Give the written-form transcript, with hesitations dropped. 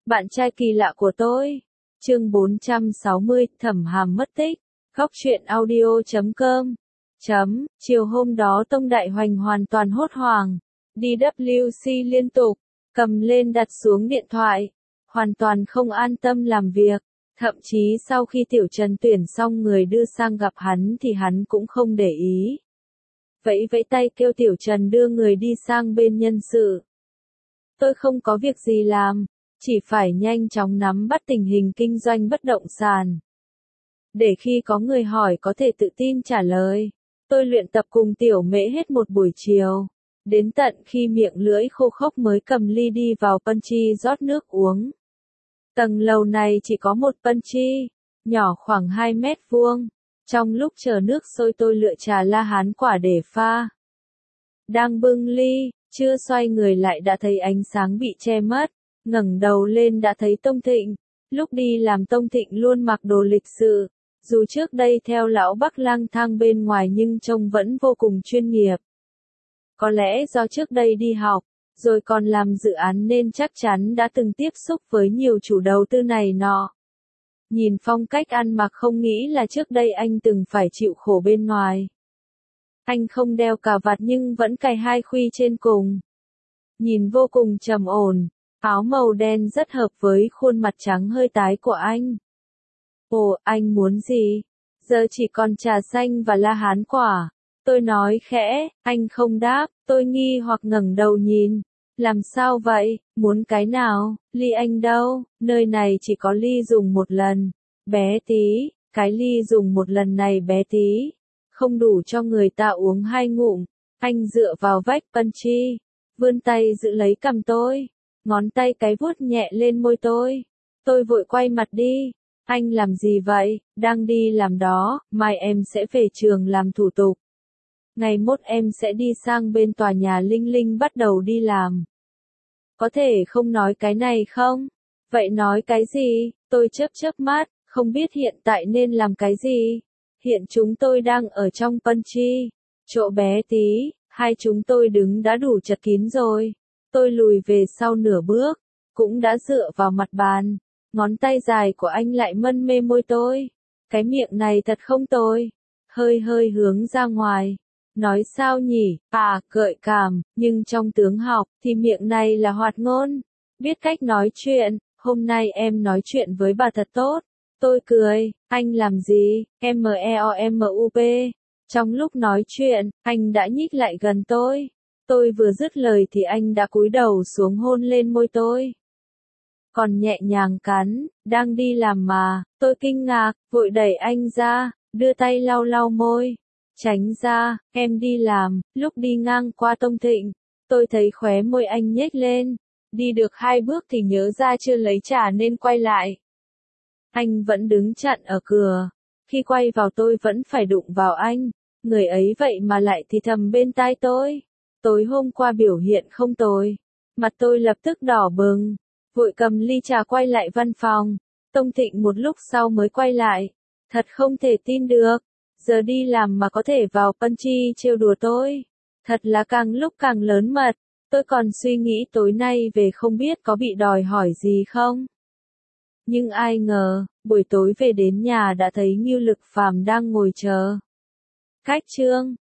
Bạn trai kỳ lạ của tôi. Chương 460, Thẩm Hàm mất tích. Góc truyện audio.com. Chiều hôm đó Tông Đại Hoành hoàn toàn hốt hoảng. DWC liên tục, cầm lên đặt xuống điện thoại. Hoàn toàn không an tâm làm việc. Thậm chí sau khi Tiểu Trần tuyển xong người đưa sang gặp hắn thì hắn cũng không để ý. Vẫy vẫy tay kêu Tiểu Trần đưa người đi sang bên nhân sự. Tôi không có việc gì làm, chỉ phải nhanh chóng nắm bắt tình hình kinh doanh bất động sản. Để khi có người hỏi có thể tự tin trả lời. Tôi luyện tập cùng Tiểu Mễ hết một buổi chiều. Đến tận khi miệng lưỡi khô khốc mới cầm ly đi vào Punchy rót nước uống. Tầng lầu này chỉ có một Punchy, nhỏ khoảng 2 mét vuông. Trong lúc chờ nước sôi tôi lựa trà La Hán quả để pha. Đang bưng ly, chưa xoay người lại đã thấy ánh sáng bị che mất. Ngẩng đầu lên đã thấy Tông Thịnh. Lúc đi làm Tông Thịnh luôn mặc đồ lịch sự. Dù trước đây theo lão Bắc lang thang bên ngoài nhưng trông vẫn vô cùng chuyên nghiệp. Có lẽ do trước đây đi học, rồi còn làm dự án nên chắc chắn đã từng tiếp xúc với nhiều chủ đầu tư này nọ. Nhìn phong cách ăn mặc không nghĩ là trước đây anh từng phải chịu khổ bên ngoài. Anh không đeo cà vạt nhưng vẫn cài 2 khuy trên cùng. Nhìn vô cùng trầm ổn, áo màu đen rất hợp với khuôn mặt trắng hơi tái của anh. Ồ, anh muốn gì? Giờ chỉ còn trà xanh và La Hán quả. Tôi nói khẽ, anh không đáp, tôi nghi hoặc ngẩng đầu nhìn. Làm sao vậy, muốn cái nào, ly anh đâu, nơi này chỉ có ly dùng một lần. Bé tí, cái ly dùng một lần này bé tí. Không đủ cho người ta uống 2 ngụm. Anh dựa vào vách Punchy, vươn tay giữ lấy cằm tôi. Ngón tay cái vuốt nhẹ lên môi tôi. Tôi vội quay mặt đi. Anh làm gì vậy? Đang đi làm đó, mai em sẽ về trường làm thủ tục. Ngày mốt em sẽ đi sang bên tòa nhà Linh Linh bắt đầu đi làm. Có thể không nói cái này không? Vậy nói cái gì? Tôi chớp mắt, không biết hiện tại nên làm cái gì. Hiện chúng tôi đang ở trong Punchy, chỗ bé tí, hai chúng tôi đứng đã đủ chật kín rồi. Tôi lùi về sau nửa bước, cũng đã dựa vào mặt bàn. Ngón tay dài của anh lại mân mê môi tôi. Cái miệng này thật không tồi. Hơi hướng ra ngoài. Nói sao nhỉ, gợi cảm, nhưng trong tướng học, thì miệng này là hoạt ngôn. Biết cách nói chuyện, hôm nay em nói chuyện với bà thật tốt. Tôi cười, anh làm gì, meomup. Trong lúc nói chuyện, anh đã nhích lại gần tôi. Tôi vừa dứt lời thì anh đã cúi đầu xuống hôn lên môi tôi. Còn nhẹ nhàng cắn, đang đi làm mà, tôi kinh ngạc, vội đẩy anh ra, đưa tay lau môi. Tránh ra, em đi làm, lúc đi ngang qua Tông Thịnh, tôi thấy khóe môi anh nhếch lên. Đi được 2 bước thì nhớ ra chưa lấy trà nên quay lại. Anh vẫn đứng chặn ở cửa. Khi quay vào tôi vẫn phải đụng vào anh. Người ấy vậy mà lại thì thầm bên tai tôi. Tối hôm qua biểu hiện không tồi. Mặt tôi lập tức đỏ bừng. Vội cầm ly trà quay lại văn phòng. Tông Thịnh một lúc sau mới quay lại. Thật không thể tin được. Giờ đi làm mà có thể vào Punchy trêu đùa tôi. Thật là càng lúc càng lớn mật. Tôi còn suy nghĩ tối nay về không biết có bị đòi hỏi gì không. Nhưng ai ngờ, buổi tối về đến nhà đã thấy Ngưu Lực Phàm đang ngồi chờ. Cách chương